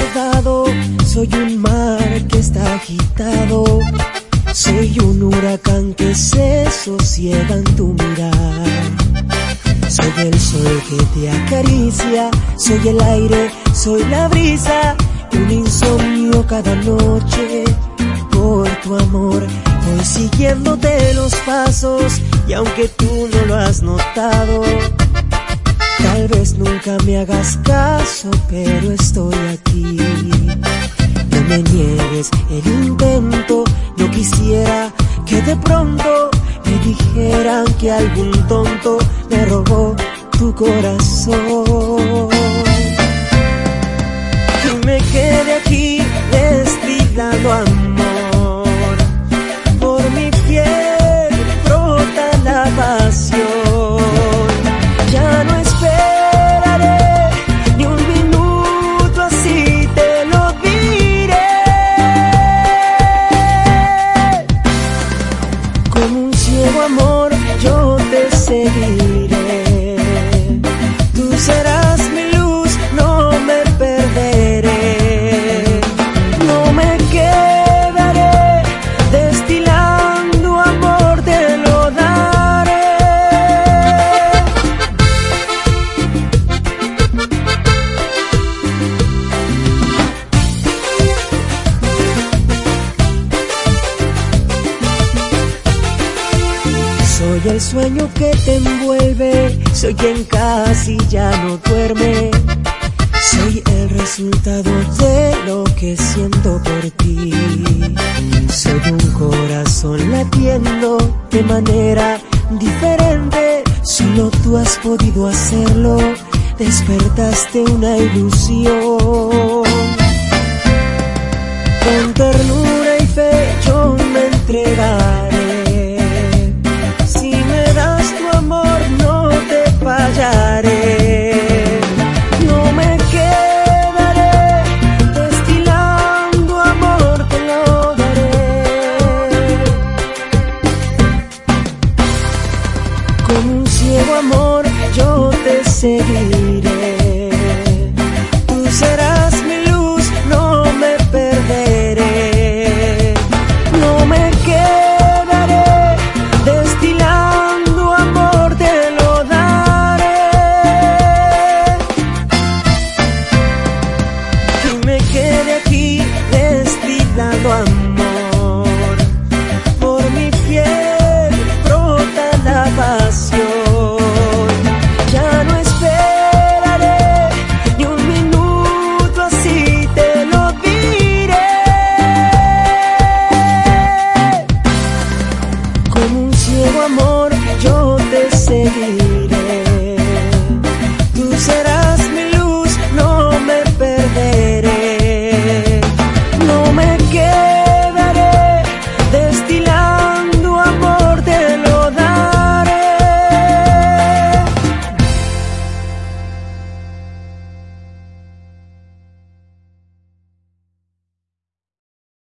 desbordado, soy un mar que está agitado, soy un huracán que se sosiega en tu mirar. Soy el sol que te acaricia, soy el aire, soy la brisa, un insomnio cada noche. Por tu amor voy siguiéndote los pasos, y aunque tú no lo has notado, tal vez nunca me hagas caso, pero estoy aquí. No me niegues el intento, no quisiera que de pronto me dijeran que algún tonto me robó tu corazón. Y me quedé aquí destilando amor, por mi piel brota la pasión. Ya no esperaré ni un minuto, así te lo diré. Como un ciego amor yo te seguiré, tú serás mi luz, no me perderé. No me quedaré destilando amor, te lo daré. Soy el sueño que te envuelve, soy quien casi ya no duerme, soy el resultado de lo que siento por ti. Soy un corazón latiendo de manera diferente, solo tú has podido hacerlo, despertaste una ilusión. Con ternura y fe yo me entregaré, si me das tu amor no te fallaré. No me quedaré destilando amor, te lo daré. Con un ciego amor yo te seguiré, tú serás mi luz, no me perderé. No me quedaré destilando amor, te lo daré. Y me quedé aquí destilando amor.